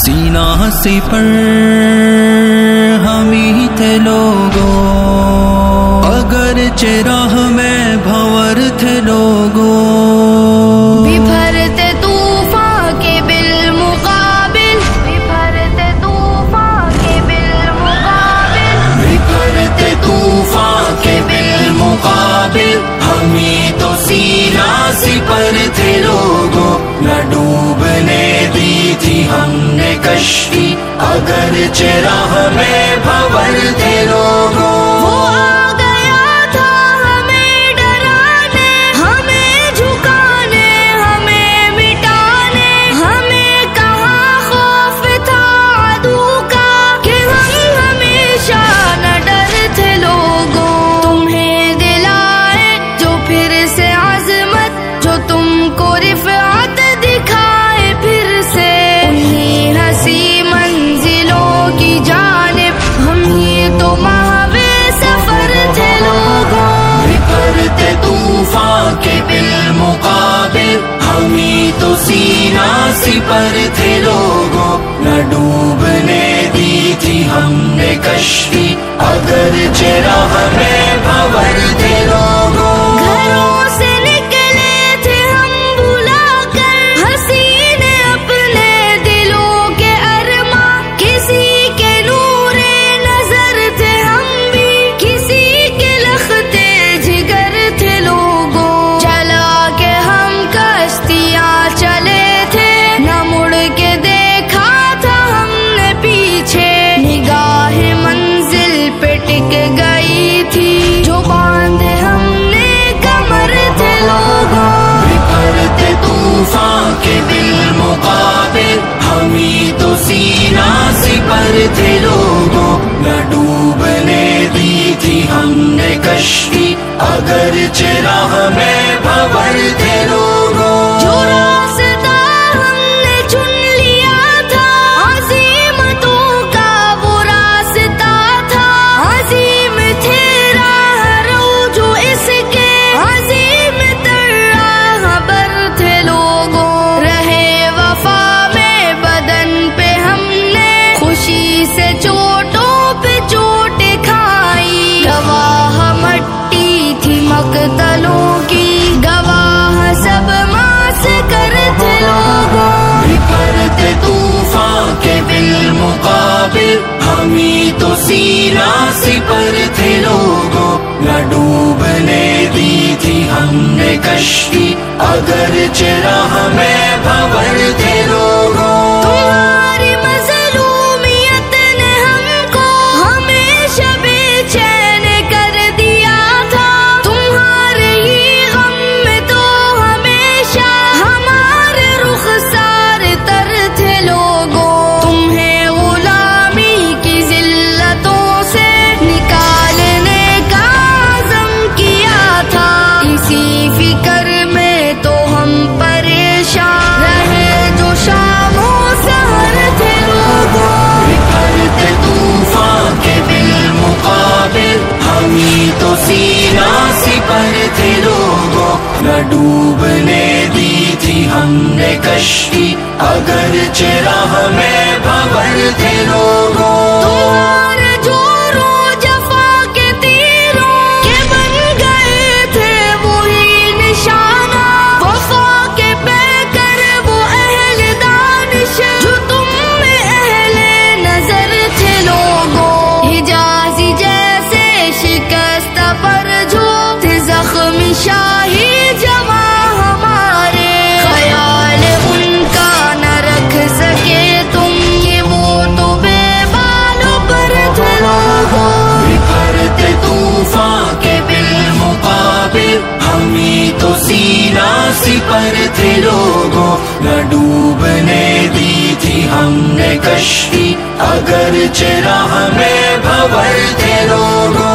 سینہ سپر ہم ہی تھے لوگوں، اگرچہ راہ میں بھنور تھے لوگوں، بھرتے طوفان کے بالمقابل، بھرتے طوفان کے بالمقابل، بھرتے طوفان کے بالمقابل، ہم ہی تو سینہ سپر تھے لوگوں، نہ ڈوبنے دی تھی ہم نے کشتی، اگرچہ راہ میں بھنور تھے لوگوں۔ وہ آ گیا تھا ہمیں ڈرانے، ہمیں جھکانے، ہمیں مٹانے، ہمیں کہاں خوف تھا عدو کا کہ ہم ہمیشہ نہ ڈرتے لوگوں۔ تمہیں دلائے جو پھر سے عظمت، جو تم کو رفعت دکھائے پھر سے، انہیں ہنسی منزلوں کی جانب، ہم ہی تو ماہوے سفر تھے لوگوں۔ بھرتے طوفان کے بالمقابل، ہم ہی تو سینہ سپر تھے لوگوں، نہ ڈوبنے دی تھی ہم نے کشتی، اگرچہ راہ میں بھنور تھے لوگوں۔ گھروں سے نکلے تھے ہم بھلا کر حسین اپنے دلوں کے ارماں، کسی کے نور نظر تھے ہم بھی، کسی کے لختے جگر تھے لوگوں۔ چلا کے ہم کشتیاں چلے تھے، نہ مڑ کے دیکھا تھا ہم نے پیچھے، نگاہ منزل پہ ٹک گئی تھی جو باندھے ہم نے کمر تھے لوگوں۔ بھرتے طوفان کے بالمقابل، ہم ہی تو سینہ سپر تھے لوگوں، نہ ڈوبنے دی تھی ہم نے کشتی، اگرچہ راہ میں بھنور تھے لوگوں۔ جو راستہ ہم نے چن لیا تھا عظیمتوں کا وہ راستہ تھا، عظیم تھے راہ رو جو اس کے، عظیم تر راہ بر تھے لوگوں۔ رہے وفا میں بدن پہ ہم نے خوشی سے چوٹوں پہ چوٹ کھائی، گواہ مٹی تھی مقتلوں کی، گواہ سب ماس کر تھے لوگوں۔ بھرتے طوفان کے بالمقابل، ہم ہی تو سینہ سپر تھے لوگوں، نہ ڈوبنے دی تھی ہم نے کشتی، اگرچہ راہ میں بھنور تھے لوگوں۔ تمہاری مظلومیت نے ہم کو ہمیشہ بے چین کر دیا تھا، تمہارے ہی غم میں تو ہمیشہ ہمارے رخسار تر تھے لوگوں۔ تمہیں غلامی کی ذلتوں سے نکالنے کا عزم کیا تھا، اسی فکر میں تو ہم پریشان رہے جو شام و سحر تھے لوگوں۔ بھرتے طوفان کے بالمقابل، ہم ہی تو سینہ سپر تھے لوگوں، نہ ڈوبنے دی تھی ہم نے کشتی، اگرچہ راہ میں بھنور تھے لوگوں۔ تمہارے جوروں جفا کے تیروں کے بن گئے تھے وہی نشانہ، وفا کے پیکر وہ اہل دانش جو تم میں اہل نظر تھے لوگوں۔ حجازی جیسے شکست پر جو تھے زخمی شاہی جواں ہمارے، خیال ان کا نہ رکھ سکے تم کہ وہ تو بے بالوں پر تھے لوگوں۔ بھرتے طوفان کے بالمقابل، ہم ہی تو سینہ سپر تھے لوگوں، نہ ڈوبنے دی تھی ہم نے کشتی، اگرچہ راہ میں بھنور تھے لوگوں۔